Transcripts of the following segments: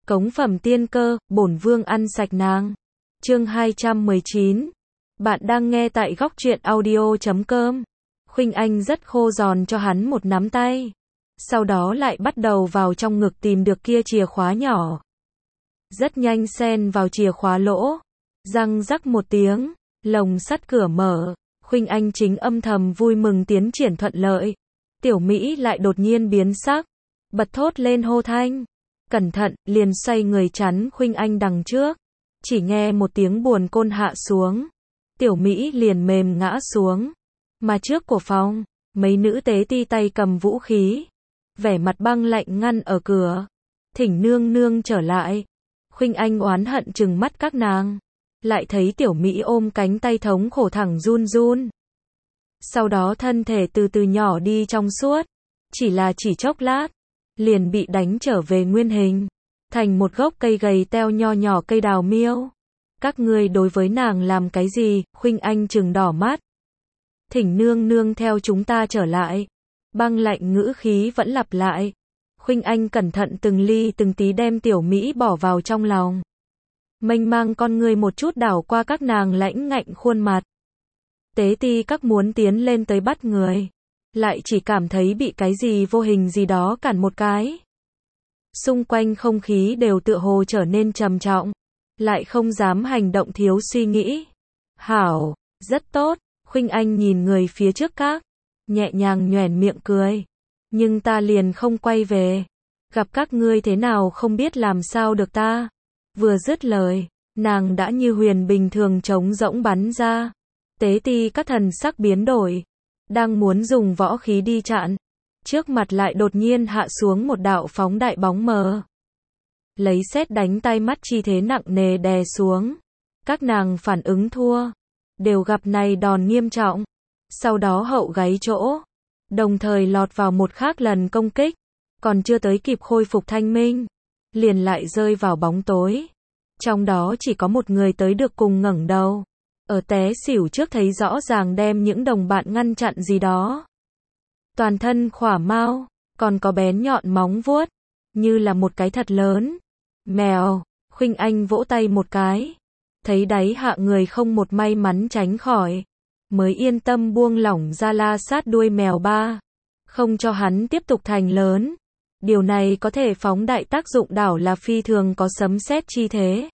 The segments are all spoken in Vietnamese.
Cống phẩm tiên cơ, bổn vương ăn sạch nàng. Chương 219. Bạn đang nghe tại góc truyện audio.com. Khuynh Anh rất khô giòn cho hắn một nắm tay. Sau đó lại bắt đầu vào trong ngực tìm được kia chìa khóa nhỏ. Rất nhanh xen vào chìa khóa lỗ. Răng rắc một tiếng, lồng sắt cửa mở. Khuynh Anh chính âm thầm vui mừng tiến triển thuận lợi. Tiểu Mỹ lại đột nhiên biến sắc. Bật thốt lên hô thanh. Cẩn thận, liền xoay người chắn Khuynh Anh đằng trước. Chỉ nghe một tiếng buồn côn hạ xuống. Tiểu Mỹ liền mềm ngã xuống. Mà trước của phòng, mấy nữ tế ti tay cầm vũ khí. Vẻ mặt băng lạnh ngăn ở cửa. Thỉnh nương nương trở lại. Khuynh Anh oán hận trừng mắt các nàng. Lại thấy Tiểu Mỹ ôm cánh tay thống khổ thẳng run run. Sau đó thân thể từ từ nhỏ đi trong suốt. Chỉ là chỉ chốc lát. Liền bị đánh trở về nguyên hình. Thành một gốc cây gầy teo nho nhỏ cây đào miêu. Các ngươi đối với nàng làm cái gì? Khuynh Anh trừng đỏ mắt. Thỉnh nương nương theo chúng ta trở lại. Băng lạnh ngữ khí vẫn lặp lại. Khuynh Anh cẩn thận từng ly từng tí đem Tiểu Mỹ bỏ vào trong lòng. Mênh mang con người một chút đảo qua các nàng lãnh ngạnh khuôn mặt. Tế ti các muốn tiến lên tới bắt người. Lại chỉ cảm thấy bị cái gì vô hình gì đó cản một cái. Xung quanh không khí đều tựa hồ trở nên trầm trọng. Lại không dám hành động thiếu suy nghĩ. Hảo, rất tốt. Khuynh Anh nhìn người phía trước các. Nhẹ nhàng nhoẻn miệng cười. Nhưng ta liền không quay về. Gặp các ngươi thế nào không biết làm sao được ta. Vừa dứt lời, nàng đã như huyền bình thường trống rỗng bắn ra. Tế ti các thần sắc biến đổi. Đang muốn dùng võ khí đi chặn. Trước mặt lại đột nhiên hạ xuống một đạo phóng đại bóng mờ. Lấy sét đánh tai mắt chi thế nặng nề đè xuống. Các nàng phản ứng thua. Đều gặp này đòn nghiêm trọng. Sau đó hậu gáy chỗ. Đồng thời lọt vào một khác lần công kích. Còn chưa tới kịp khôi phục thanh minh. Liền lại rơi vào bóng tối. Trong đó chỉ có một người tới được cùng ngẩng đầu. Ở té xỉu trước thấy rõ ràng đem những đồng bạn ngăn chặn gì đó. Toàn thân khỏa mao, còn có bén nhọn móng vuốt. Như là một cái thật lớn. Mèo, Khuynh Anh vỗ tay một cái. Thấy đáy hạ người không một may mắn tránh khỏi. Mới yên tâm buông lỏng ra la sát đuôi mèo ba. Không cho hắn tiếp tục thành lớn. Điều này có thể phóng đại tác dụng đảo là phi thường có sấm sét chi thế.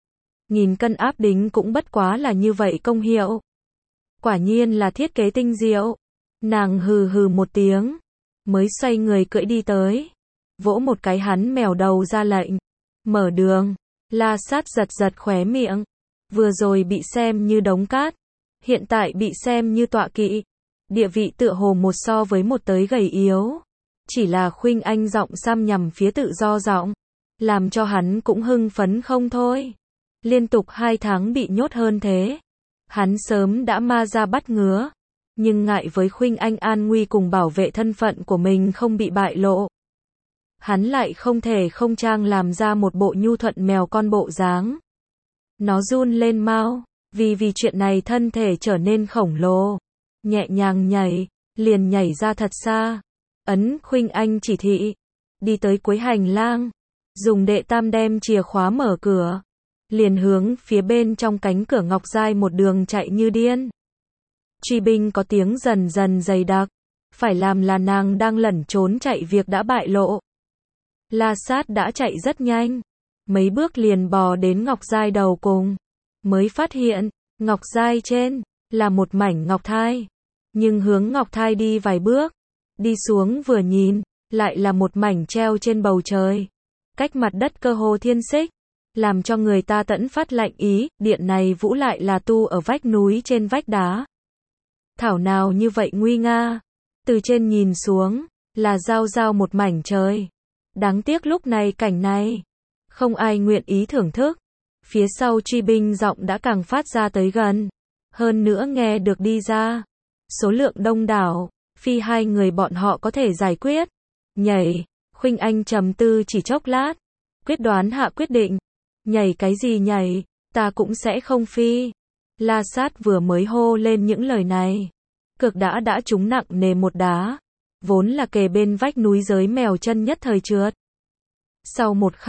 Nhìn cân áp đính cũng bất quá là như vậy công hiệu. Quả nhiên là thiết kế tinh diệu. Nàng hừ hừ một tiếng. Mới xoay người cưỡi đi tới. Vỗ một cái hắn mèo đầu ra lệnh. Mở đường. La sát giật giật khóe miệng. Vừa rồi bị xem như đống cát. Hiện tại bị xem như tọa kỵ. Địa vị tựa hồ một so với một tới gầy yếu. Chỉ là Khuynh Anh giọng xăm nhằm phía tự do giọng. Làm cho hắn cũng hưng phấn không thôi. Liên tục 2 tháng bị nhốt hơn thế. Hắn sớm đã ma ra bắt ngứa. Nhưng ngại với Khuynh Anh an nguy cùng bảo vệ thân phận của mình không bị bại lộ. Hắn lại không thể không trang làm ra một bộ nhu thuận mèo con bộ dáng. Nó run lên mau. Vì chuyện này thân thể trở nên khổng lồ. Nhẹ nhàng nhảy. Liền nhảy ra thật xa. Ấn Khuynh Anh chỉ thị. Đi tới cuối hành lang. Dùng đệ tam đem chìa khóa mở cửa. Liền hướng phía bên trong cánh cửa ngọc giai một đường chạy như điên. Truy binh có tiếng dần dần dày đặc. Phải làm là nàng đang lẩn trốn chạy việc đã bại lộ. La sát đã chạy rất nhanh. Mấy bước liền bò đến ngọc giai đầu cùng. Mới phát hiện, ngọc giai trên, là một mảnh ngọc thai. Nhưng hướng ngọc thai đi vài bước. Đi xuống vừa nhìn, lại là một mảnh treo trên bầu trời. Cách mặt đất cơ hồ thiên xích. Làm cho người ta tẫn phát lạnh ý, điện này vũ lại là tu ở vách núi trên vách đá. Thảo nào như vậy nguy nga. Từ trên nhìn xuống, là giao giao một mảnh trời. Đáng tiếc lúc này cảnh này. Không ai nguyện ý thưởng thức. Phía sau truy binh giọng đã càng phát ra tới gần. Hơn nữa nghe được đi ra. Số lượng đông đảo, phi 2 người bọn họ có thể giải quyết. Nhảy, Khuynh Anh trầm tư chỉ chốc lát. Quyết đoán hạ quyết định. Nhảy cái gì nhảy, ta cũng sẽ không phi. La sát vừa mới hô lên những lời này. Cực đã trúng nặng nề một đá. Vốn là kề bên vách núi giới mèo chân nhất thời trượt. Sau một khắc,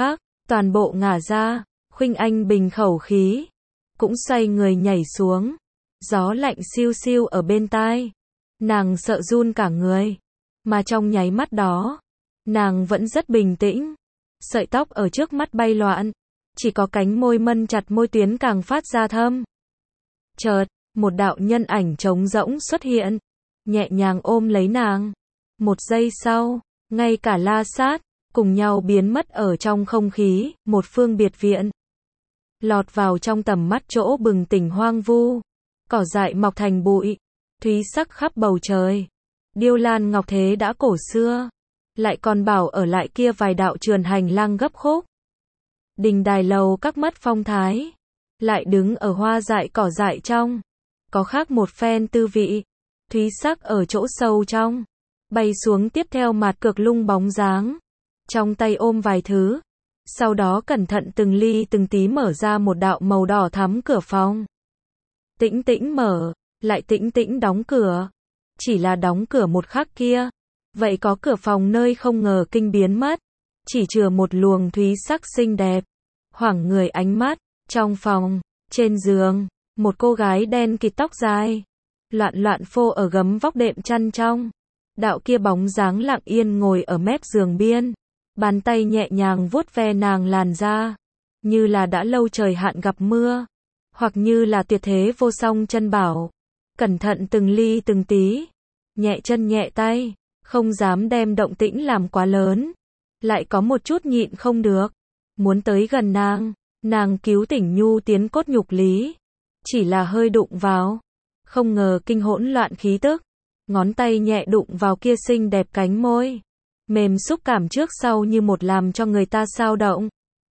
toàn bộ ngả ra, Khuynh Anh bình khẩu khí, cũng xoay người nhảy xuống. Gió lạnh siêu siêu ở bên tai, nàng sợ run cả người, mà trong nháy mắt đó, nàng vẫn rất bình tĩnh. Sợi tóc ở trước mắt bay loạn, chỉ có cánh môi mân chặt môi tuyến càng phát ra thâm. Chợt, một đạo nhân ảnh trống rỗng xuất hiện, nhẹ nhàng ôm lấy nàng. Một giây sau, ngay cả La Sát cùng nhau biến mất ở trong không khí, một phương biệt viện. Lọt vào trong tầm mắt chỗ bừng tỉnh hoang vu, cỏ dại mọc thành bụi, thúy sắc khắp bầu trời. Điêu lan ngọc thế đã cổ xưa, lại còn bảo ở lại kia vài đạo trườn hành lang gấp khúc. Đình đài lầu các mất phong thái, lại đứng ở hoa dại cỏ dại trong, có khác một phen tư vị. Thúy sắc ở chỗ sâu trong, bay xuống tiếp theo mạt cược lung bóng dáng, trong tay ôm vài thứ, sau đó cẩn thận từng ly từng tí mở ra một đạo màu đỏ thắm cửa phòng. Tĩnh tĩnh mở, lại tĩnh tĩnh đóng cửa. Chỉ là đóng cửa một khắc kia, vậy có cửa phòng nơi không ngờ kinh biến mất, chỉ chừa một luồng thúy sắc xinh đẹp, hoảng người ánh mắt. Trong phòng, trên giường, một cô gái đen kịt tóc dài, loạn loạn phô ở gấm vóc đệm chăn trong. Đạo kia bóng dáng lặng yên ngồi ở mép giường biên, bàn tay nhẹ nhàng vuốt ve nàng làn da, như là đã lâu trời hạn gặp mưa, hoặc như là tuyệt thế vô song chân bảo. Cẩn thận từng ly từng tí, nhẹ chân nhẹ tay, không dám đem động tĩnh làm quá lớn, lại có một chút nhịn không được, muốn tới gần nàng cứu tỉnh nhu tiến cốt nhục lý, chỉ là hơi đụng vào, không ngờ kinh hỗn loạn khí tức, ngón tay nhẹ đụng vào kia xinh đẹp cánh môi, mềm xúc cảm trước sau như một làm cho người ta xao động.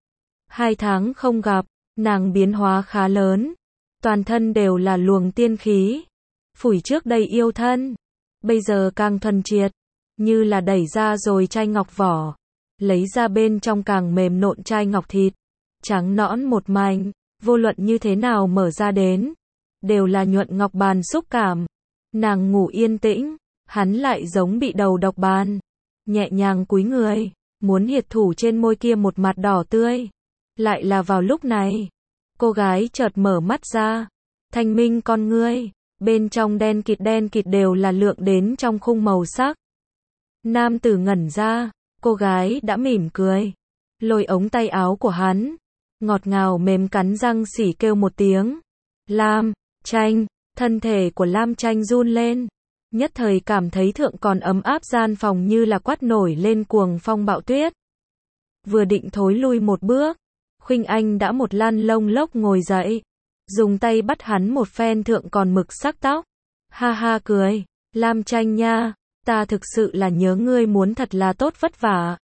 2 tháng không gặp, nàng biến hóa khá lớn, toàn thân đều là luồng tiên khí, phủi trước đây yêu thân, bây giờ càng thuần triệt, như là đẩy ra rồi chai ngọc vỏ, lấy ra bên trong càng mềm nộn chai ngọc thịt, trắng nõn một mảnh, vô luận như thế nào mở ra đến, đều là nhuận ngọc bàn xúc cảm. Nàng ngủ yên tĩnh, hắn lại giống bị đầu độc bàn, nhẹ nhàng cúi người, muốn hiệt thủ trên môi kia một mặt đỏ tươi. Lại là vào lúc này, cô gái chợt mở mắt ra, thanh minh con ngươi, bên trong đen kịt đều là lượng đến trong khung màu sắc. Nam tử ngẩn ra, cô gái đã mỉm cười, lôi ống tay áo của hắn, ngọt ngào mềm cắn răng xỉ kêu một tiếng. Lam Tranh, thân thể của Lam Tranh run lên, nhất thời cảm thấy thượng còn ấm áp, gian phòng như là quát nổi lên cuồng phong bão tuyết. Vừa định thối lui một bước, Khuynh Anh đã một lăn lông lốc ngồi dậy, dùng tay bắt hắn một phen thượng còn mực sắc tóc. Ha ha cười, Lam Tranh nha, ta thực sự là nhớ ngươi muốn thật là tốt vất vả.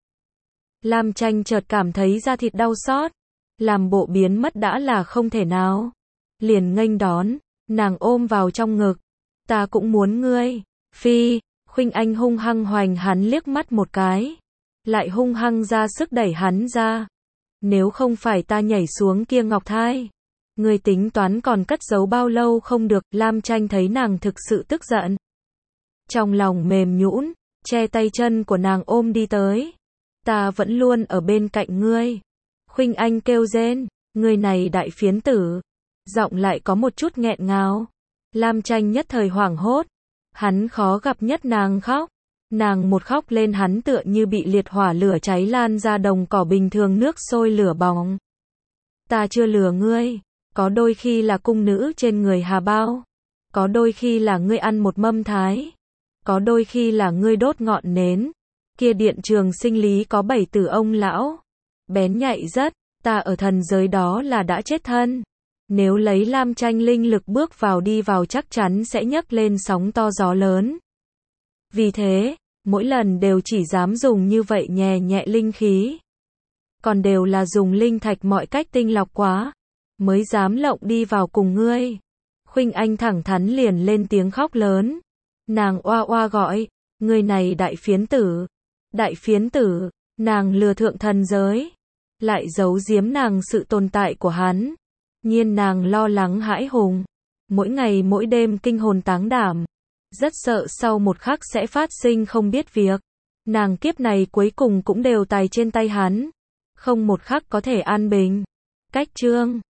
Lam Tranh chợt cảm thấy da thịt đau xót, làm bộ biến mất đã là không thể nào. Liền nghênh đón, nàng ôm vào trong ngực. Ta cũng muốn ngươi. Phi, Khuynh Anh hung hăng hoành hắn liếc mắt một cái, lại hung hăng ra sức đẩy hắn ra. Nếu không phải ta nhảy xuống kia ngọc thai, ngươi tính toán còn cất giấu bao lâu không được. Lam Tranh thấy nàng thực sự tức giận, trong lòng mềm nhũn, che tay chân của nàng ôm đi tới. Ta vẫn luôn ở bên cạnh ngươi. Khuynh Anh kêu rên, ngươi này đại phiến tử, giọng lại có một chút nghẹn ngào. Lam Tranh nhất thời hoảng hốt, hắn khó gặp nhất nàng khóc. Nàng một khóc lên hắn tựa như bị liệt hỏa lửa cháy lan ra đồng cỏ bình thường, nước sôi lửa bỏng. Ta chưa lừa ngươi, có đôi khi là cung nữ trên người hà bao, có đôi khi là ngươi ăn một mâm thái, có đôi khi là ngươi đốt ngọn nến. Kia điện trường sinh lý có 7 tử ông lão, bén nhạy rất, ta ở thần giới đó là đã chết thân. Nếu lấy Lam Tranh linh lực bước vào đi vào chắc chắn sẽ nhấc lên sóng to gió lớn. Vì thế, mỗi lần đều chỉ dám dùng như vậy nhẹ nhẹ linh khí. Còn đều là dùng linh thạch mọi cách tinh lọc quá, mới dám lộng đi vào cùng ngươi. Khuynh Anh thẳng thắn liền lên tiếng khóc lớn. Nàng oa oa gọi, ngươi này đại phiến tử. Đại phiến tử, nàng lừa thượng thần giới, lại giấu giếm nàng sự tồn tại của hắn. Nhiên nàng lo lắng hãi hùng, mỗi ngày mỗi đêm kinh hồn táng đảm, rất sợ sau một khắc sẽ phát sinh không biết việc. Nàng kiếp này cuối cùng cũng đều tài trên tay hắn, không một khắc có thể an bình. Cách chương